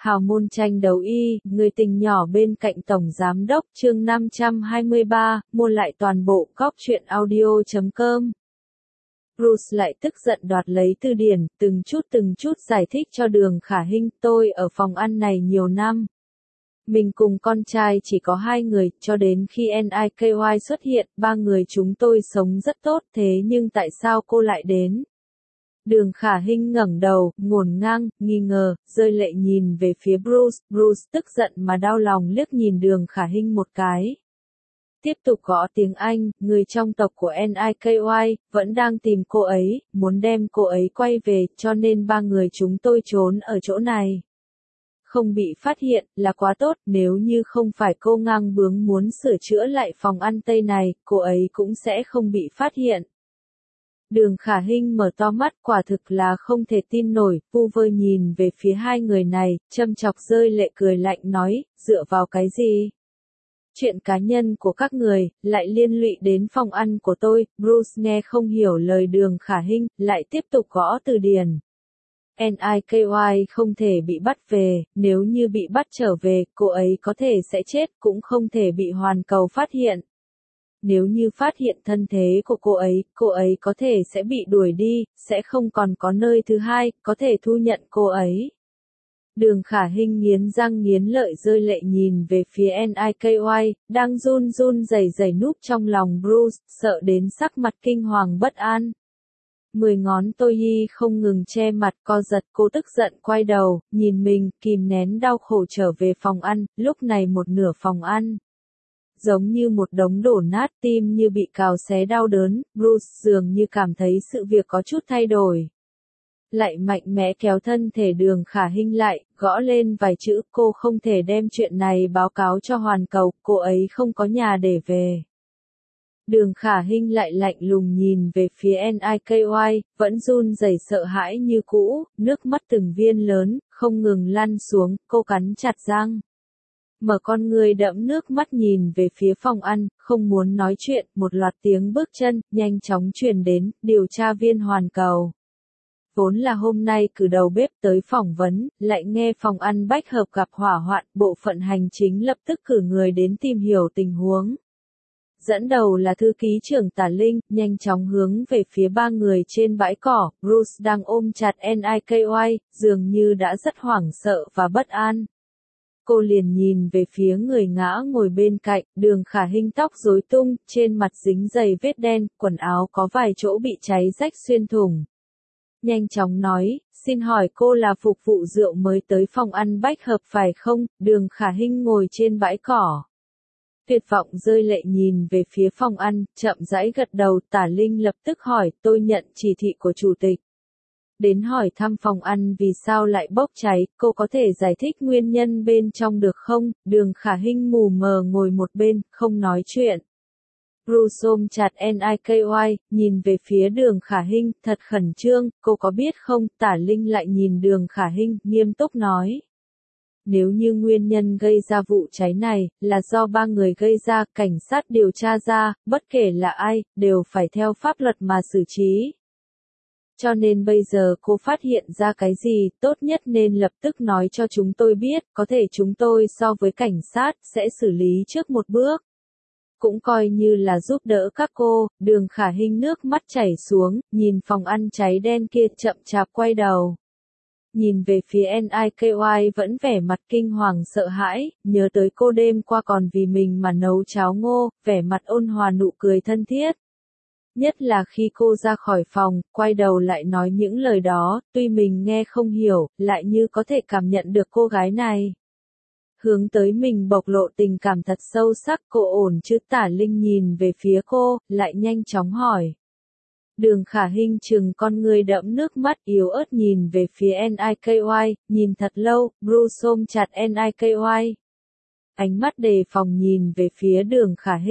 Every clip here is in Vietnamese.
Hào môn tranh đấu y, người tình nhỏ bên cạnh Tổng Giám đốc chương 523, mua lại toàn bộ cóc truyện audio.com. Bruce lại tức giận đoạt lấy từ điển, từng chút giải thích cho Đường Khả Hinh, tôi ở phòng ăn này nhiều năm. Mình cùng con trai chỉ có 2 người, cho đến khi NIKY xuất hiện, 3 người chúng tôi sống rất tốt, thế nhưng tại sao cô lại đến? Đường Khả Hinh ngẩng đầu, ngổn ngang, nghi ngờ, rơi lệ nhìn về phía Bruce. Bruce tức giận mà đau lòng liếc nhìn Đường Khả Hinh một cái. Tiếp tục gõ tiếng Anh, người trong tộc của NIKY, vẫn đang tìm cô ấy, muốn đem cô ấy quay về, cho nên 3 người chúng tôi trốn ở chỗ này. Không bị phát hiện, là quá tốt, nếu như không phải cô ngang bướng muốn sửa chữa lại phòng ăn Tây này, cô ấy cũng sẽ không bị phát hiện. Đường Khả Hinh mở to mắt, quả thực là không thể tin nổi, vu vơ nhìn về phía 2 người này, châm chọc rơi lệ cười lạnh nói, dựa vào cái gì? Chuyện cá nhân của các người, lại liên lụy đến phòng ăn của tôi. Bruce nghe không hiểu lời Đường Khả Hinh, lại tiếp tục gõ từ điển. NIKY không thể bị bắt về, nếu như bị bắt trở về, cô ấy có thể sẽ chết, cũng không thể bị hoàn cầu phát hiện. Nếu như phát hiện thân thế của cô ấy có thể sẽ bị đuổi đi, sẽ không còn có nơi thứ hai, có thể thu nhận cô ấy. Đường Khả Hinh nghiến răng nghiến lợi rơi lệ nhìn về phía NIKY, đang run rẩy núp trong lòng Bruce, sợ đến sắc mặt kinh hoàng bất an. 10 ngón tôi y không ngừng che mặt co giật, cô tức giận quay đầu, nhìn mình, kìm nén đau khổ trở về phòng ăn, lúc này một nửa phòng ăn. Giống như một đống đổ nát, tim như bị cào xé đau đớn, Bruce dường như cảm thấy sự việc có chút thay đổi. Lại mạnh mẽ kéo thân thể Đường Khả Hinh lại, gõ lên vài chữ, cô không thể đem chuyện này báo cáo cho hoàn cầu, cô ấy không có nhà để về. Đường Khả Hinh lại lạnh lùng nhìn về phía NIKY, vẫn run rẩy sợ hãi như cũ, nước mắt từng viên lớn, không ngừng lăn xuống, cô cắn chặt răng. Mở con người đẫm nước mắt nhìn về phía phòng ăn, không muốn nói chuyện, một loạt tiếng bước chân, nhanh chóng truyền đến, điều tra viên hoàn cầu. Vốn là hôm nay cử đầu bếp tới phỏng vấn, lại nghe phòng ăn Bách Hợp gặp hỏa hoạn, bộ phận hành chính lập tức cử người đến tìm hiểu tình huống. Dẫn đầu là thư ký trưởng Tả Linh, nhanh chóng hướng về phía 3 người trên bãi cỏ, Bruce đang ôm chặt NIKY, dường như đã rất hoảng sợ và bất an. Cô liền nhìn về phía người ngã ngồi bên cạnh, Đường Khả Hinh tóc rối tung, trên mặt dính đầy vết đen, quần áo có vài chỗ bị cháy rách xuyên thủng. Nhanh chóng nói, xin hỏi cô là phục vụ rượu mới tới phòng ăn Bách Hợp phải không? Đường Khả Hinh ngồi trên bãi cỏ. Tuyệt vọng rơi lệ nhìn về phía phòng ăn, chậm rãi gật đầu. Tả Linh lập tức hỏi, tôi nhận chỉ thị của chủ tịch. Đến hỏi thăm phòng ăn vì sao lại bốc cháy, cô có thể giải thích nguyên nhân bên trong được không? Đường Khả Hinh mù mờ ngồi một bên, không nói chuyện. Bruce ôm chặt NIKY, nhìn về phía Đường Khả Hinh, thật khẩn trương, cô có biết không? Tả Linh lại nhìn Đường Khả Hinh, nghiêm túc nói. Nếu như nguyên nhân gây ra vụ cháy này, là do 3 người gây ra, cảnh sát điều tra ra, bất kể là ai, đều phải theo pháp luật mà xử trí. Cho nên bây giờ cô phát hiện ra cái gì, tốt nhất nên lập tức nói cho chúng tôi biết, có thể chúng tôi so với cảnh sát, sẽ xử lý trước một bước. Cũng coi như là giúp đỡ các cô. Đường Khả Hinh nước mắt chảy xuống, nhìn phòng ăn cháy đen kia chậm chạp quay đầu. Nhìn về phía NIKY vẫn vẻ mặt kinh hoàng sợ hãi, nhớ tới cô đêm qua còn vì mình mà nấu cháo ngô, vẻ mặt ôn hòa nụ cười thân thiết. Nhất là khi cô ra khỏi phòng, quay đầu lại nói những lời đó, tuy mình nghe không hiểu, lại như có thể cảm nhận được cô gái này. Hướng tới mình bộc lộ tình cảm thật sâu sắc, cô ổn chứ? Tả Linh nhìn về phía cô, lại nhanh chóng hỏi. Đường Khả Hinh trừng con người đẫm nước mắt yếu ớt nhìn về phía NIKY, nhìn thật lâu, Bruce ôm chặt NIKY. Ánh mắt đề phòng nhìn về phía Đường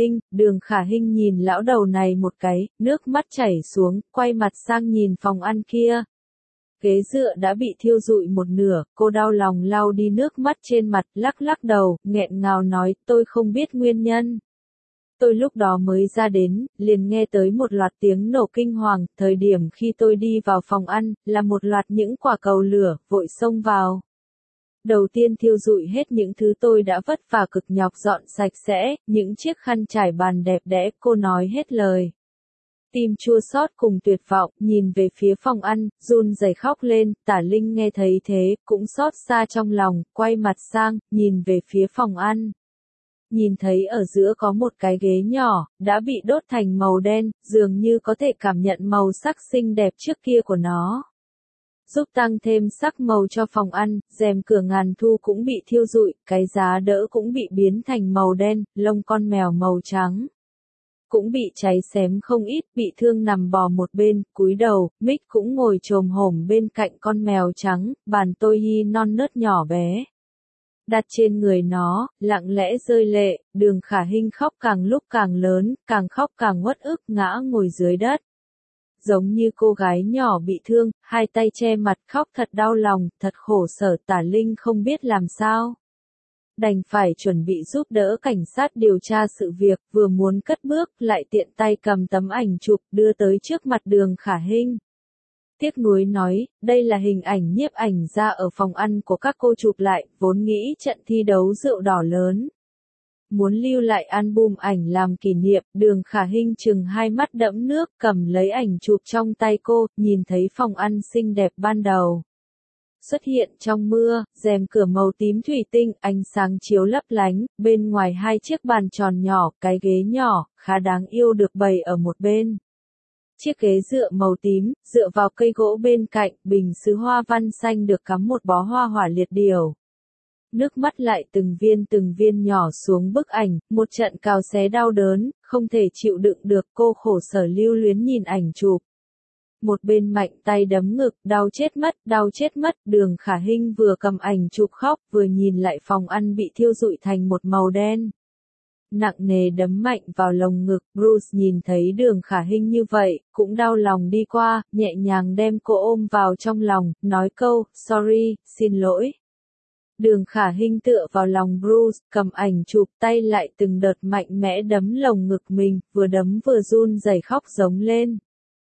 Khả Hinh nhìn lão đầu này một cái, nước mắt chảy xuống, quay mặt sang nhìn phòng ăn kia. Ghế dựa đã bị thiêu rụi một nửa, cô đau lòng lau đi nước mắt trên mặt, lắc đầu, nghẹn ngào nói, tôi không biết nguyên nhân. Tôi lúc đó mới ra đến, liền nghe tới một loạt tiếng nổ kinh hoàng, thời điểm khi tôi đi vào phòng ăn, là một loạt những quả cầu lửa, vội xông vào. Đầu tiên thiêu rụi hết những thứ tôi đã vất vả cực nhọc dọn sạch sẽ, những chiếc khăn trải bàn đẹp đẽ, cô nói hết lời. Tim chua xót cùng tuyệt vọng, nhìn về phía phòng ăn, run rẩy khóc lên, Tả Linh nghe thấy thế, cũng xót xa trong lòng, quay mặt sang, nhìn về phía phòng ăn. Nhìn thấy ở giữa có một cái ghế nhỏ, đã bị đốt thành màu đen, dường như có thể cảm nhận màu sắc xinh đẹp trước kia của nó. Giúp tăng thêm sắc màu cho phòng ăn, rèm cửa ngàn thu cũng bị thiêu rụi, cái giá đỡ cũng bị biến thành màu đen, lông con mèo màu trắng cũng bị cháy xém không ít, bị thương nằm bò một bên, cúi đầu, Mick cũng ngồi chồm hổm bên cạnh con mèo trắng, bàn tôi hi non nớt nhỏ bé. Đặt trên người nó, lặng lẽ rơi lệ, Đường Khả Hinh khóc càng lúc càng lớn, càng khóc càng uất ức ngã ngồi dưới đất. Giống như cô gái nhỏ bị thương, hai tay che mặt khóc thật đau lòng, thật khổ sở. Tả Linh không biết làm sao. Đành phải chuẩn bị giúp đỡ cảnh sát điều tra sự việc, vừa muốn cất bước, lại tiện tay cầm tấm ảnh chụp đưa tới trước mặt Đường Khả Hinh. Tiếc nuối nói, đây là hình ảnh nhiếp ảnh ra ở phòng ăn của các cô chụp lại, vốn nghĩ trận thi đấu rượu đỏ lớn. Muốn lưu lại album ảnh làm kỷ niệm, Đường Khả Hinh chừng hai mắt đẫm nước, cầm lấy ảnh chụp trong tay cô, nhìn thấy phòng ăn xinh đẹp ban đầu. Xuất hiện trong mưa, rèm cửa màu tím thủy tinh, ánh sáng chiếu lấp lánh, bên ngoài hai chiếc bàn tròn nhỏ, cái ghế nhỏ, khá đáng yêu được bày ở một bên. Chiếc ghế dựa màu tím, dựa vào cây gỗ bên cạnh, bình sứ hoa văn xanh được cắm một bó hoa hỏa liệt điểu. Nước mắt lại từng viên nhỏ xuống bức ảnh, một trận cào xé đau đớn, không thể chịu đựng được, cô khổ sở lưu luyến nhìn ảnh chụp. Một bên mạnh tay đấm ngực, đau chết mất, Đường Khả Hinh vừa cầm ảnh chụp khóc, vừa nhìn lại phòng ăn bị thiêu rụi thành một màu đen. Nặng nề đấm mạnh vào lồng ngực, Bruce nhìn thấy Đường Khả Hinh như vậy, cũng đau lòng đi qua, nhẹ nhàng đem cô ôm vào trong lòng, nói câu, sorry, xin lỗi. Đường Khả Hinh tựa vào lòng Bruce, cầm ảnh chụp, tay lại từng đợt mạnh mẽ đấm lồng ngực mình, vừa đấm vừa run rẩy khóc giống lên.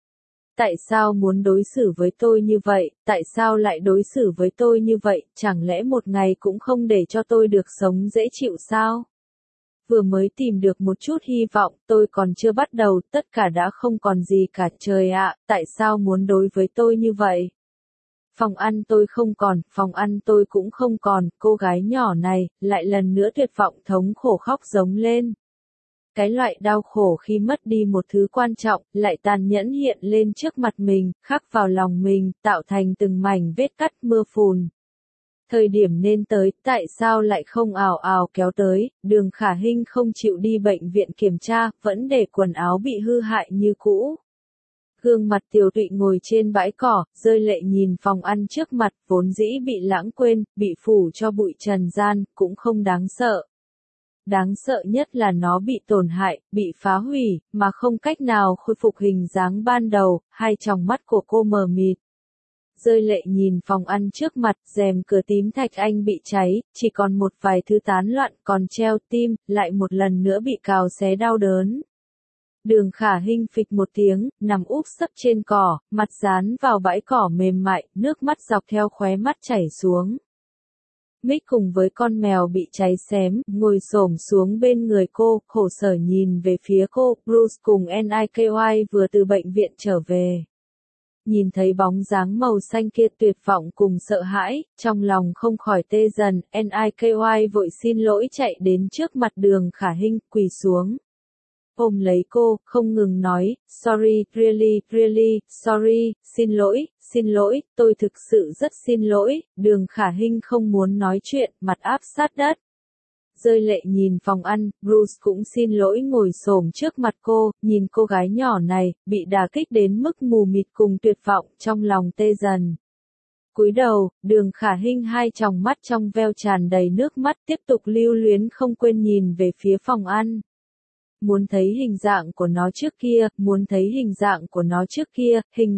Tại sao muốn đối xử với tôi như vậy, tại sao lại đối xử với tôi như vậy, chẳng lẽ một ngày cũng không để cho tôi được sống dễ chịu sao? Vừa mới tìm được một chút hy vọng, tôi còn chưa bắt đầu, tất cả đã không còn gì cả, trời ạ, tại sao muốn đối với tôi như vậy? Phòng ăn tôi không còn, phòng ăn tôi cũng không còn, cô gái nhỏ này, lại lần nữa tuyệt vọng thống khổ khóc giống lên. Cái loại đau khổ khi mất đi một thứ quan trọng, lại tàn nhẫn hiện lên trước mặt mình, khắc vào lòng mình, tạo thành từng mảnh vết cắt mưa phùn. Thời điểm nên tới, tại sao lại không ào ào kéo tới, Đường Khả Hinh không chịu đi bệnh viện kiểm tra, vẫn để quần áo bị hư hại như cũ. Gương mặt tiều tụy ngồi trên bãi cỏ, rơi lệ nhìn phòng ăn trước mặt, vốn dĩ bị lãng quên, bị phủ cho bụi trần gian, cũng không đáng sợ. Đáng sợ nhất là nó bị tổn hại, bị phá hủy, mà không cách nào khôi phục hình dáng ban đầu, hai tròng mắt của cô mờ mịt. Rơi lệ nhìn phòng ăn trước mặt, rèm cửa tím thạch anh bị cháy, chỉ còn một vài thứ tán loạn, còn treo tim, lại một lần nữa bị cào xé đau đớn. Đường Khả Hinh phịch một tiếng, nằm úp sấp trên cỏ, mặt dán vào bãi cỏ mềm mại, nước mắt dọc theo khóe mắt chảy xuống. Mick cùng với con mèo bị cháy xém, ngồi xổm xuống bên người cô, khổ sở nhìn về phía cô, Bruce cùng Niky vừa từ bệnh viện trở về. Nhìn thấy bóng dáng màu xanh kia tuyệt vọng cùng sợ hãi, trong lòng không khỏi tê dần, Niky vội xin lỗi chạy đến trước mặt Đường Khả Hinh, quỳ xuống. Ôm lấy cô, không ngừng nói, sorry, really, sorry, xin lỗi, tôi thực sự rất xin lỗi, Đường Khả Hinh không muốn nói chuyện, mặt áp sát đất. Rơi lệ nhìn phòng ăn, Bruce cũng xin lỗi ngồi xổm trước mặt cô, nhìn cô gái nhỏ này, bị đả kích đến mức mù mịt cùng tuyệt vọng, trong lòng tê dần. Cúi đầu, Đường Khả Hinh hai tròng mắt trong veo tràn đầy nước mắt tiếp tục lưu luyến không quên nhìn về phía phòng ăn. Muốn thấy hình dạng của nó trước kia, muốn thấy hình dạng của nó trước kia, hình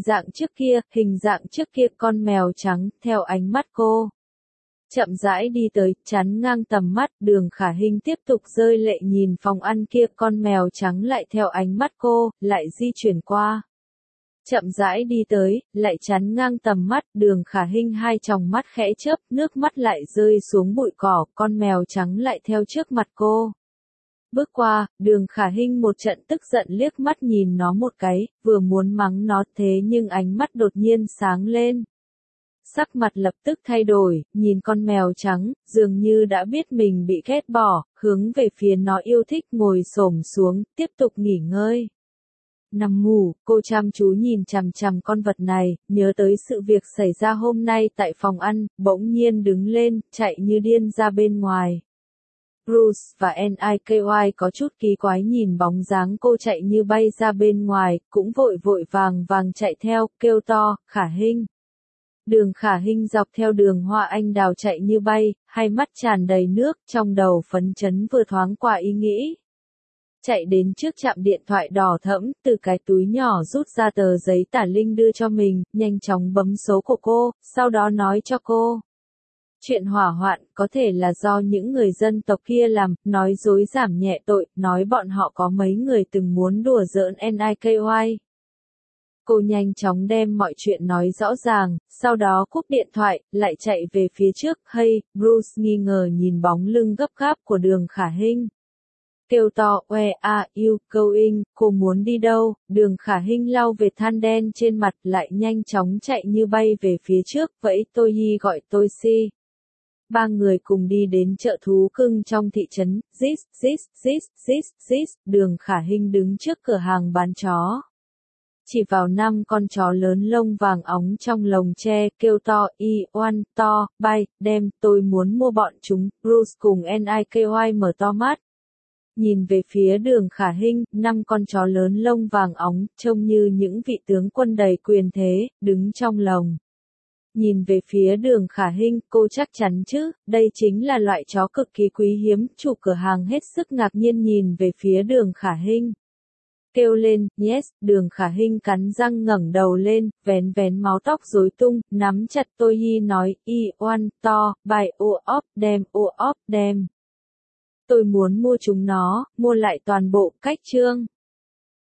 dạng trước kia, con mèo trắng, theo ánh mắt cô. Chậm rãi đi tới, chắn ngang tầm mắt, Đường Khả Hinh tiếp tục rơi lệ nhìn phòng ăn kia, con mèo trắng lại theo ánh mắt cô, lại di chuyển qua. Chậm rãi đi tới, lại chắn ngang tầm mắt, Đường Khả Hinh hai tròng mắt khẽ chớp, nước mắt lại rơi xuống bụi cỏ, con mèo trắng lại theo trước mặt cô. Bước qua, Đường Khả Hinh một trận tức giận liếc mắt nhìn nó một cái, vừa muốn mắng nó thế nhưng ánh mắt đột nhiên sáng lên. Sắc mặt lập tức thay đổi, nhìn con mèo trắng, dường như đã biết mình bị ghét bỏ, hướng về phía nó yêu thích ngồi xổm xuống, tiếp tục nghỉ ngơi. Nằm ngủ, cô chăm chú nhìn chằm chằm con vật này, nhớ tới sự việc xảy ra hôm nay tại phòng ăn, bỗng nhiên đứng lên, chạy như điên ra bên ngoài. Bruce và Niky có chút kỳ quái nhìn bóng dáng cô chạy như bay ra bên ngoài, cũng vội vội vàng chạy theo, kêu to, Khả Hinh. Đường Khả Hinh dọc theo đường hoa anh đào chạy như bay, hai mắt tràn đầy nước, trong đầu phấn chấn vừa thoáng qua ý nghĩ. Chạy đến trước trạm điện thoại đỏ thẫm, từ cái túi nhỏ rút ra tờ giấy tả linh đưa cho mình, nhanh chóng bấm số của cô, sau đó nói cho cô. Chuyện hỏa hoạn có thể là do những người dân tộc kia làm, nói dối giảm nhẹ tội, nói bọn họ có mấy người từng muốn đùa giỡn Niky. Cô nhanh chóng đem mọi chuyện nói rõ ràng, sau đó cúp điện thoại, lại chạy về phía trước, hey, Bruce nghi ngờ nhìn bóng lưng gấp gáp của Đường Khả Hinh. Kêu to, where are you going, cô muốn đi đâu, Đường Khả Hinh lau vệt than đen trên mặt lại nhanh chóng chạy như bay về phía trước, vẫy Toyi gọi Toshi. Ba người cùng đi đến chợ thú cưng trong thị trấn, Đường Khả Hinh đứng trước cửa hàng bán chó. Chỉ vào 5 con chó lớn lông vàng óng trong lồng tre, kêu to, oan, to, bay, đem, tôi muốn mua bọn chúng, Bruce cùng Niky mở to mắt. Nhìn về phía Đường Khả Hinh, 5 con chó lớn lông vàng óng, trông như những vị tướng quân đầy quyền thế, đứng trong lồng. Nhìn về phía Đường Khả Hinh, cô chắc chắn chứ, đây chính là loại chó cực kỳ quý hiếm, chủ cửa hàng hết sức ngạc nhiên nhìn về phía Đường Khả Hinh. Kêu lên, yes, Đường Khả Hinh cắn răng ngẩng đầu lên, vén máu tóc rối tung, nắm chặt Toyi nói, oan, to, buy all of them. Tôi muốn mua chúng nó, mua lại toàn bộ, cách chương.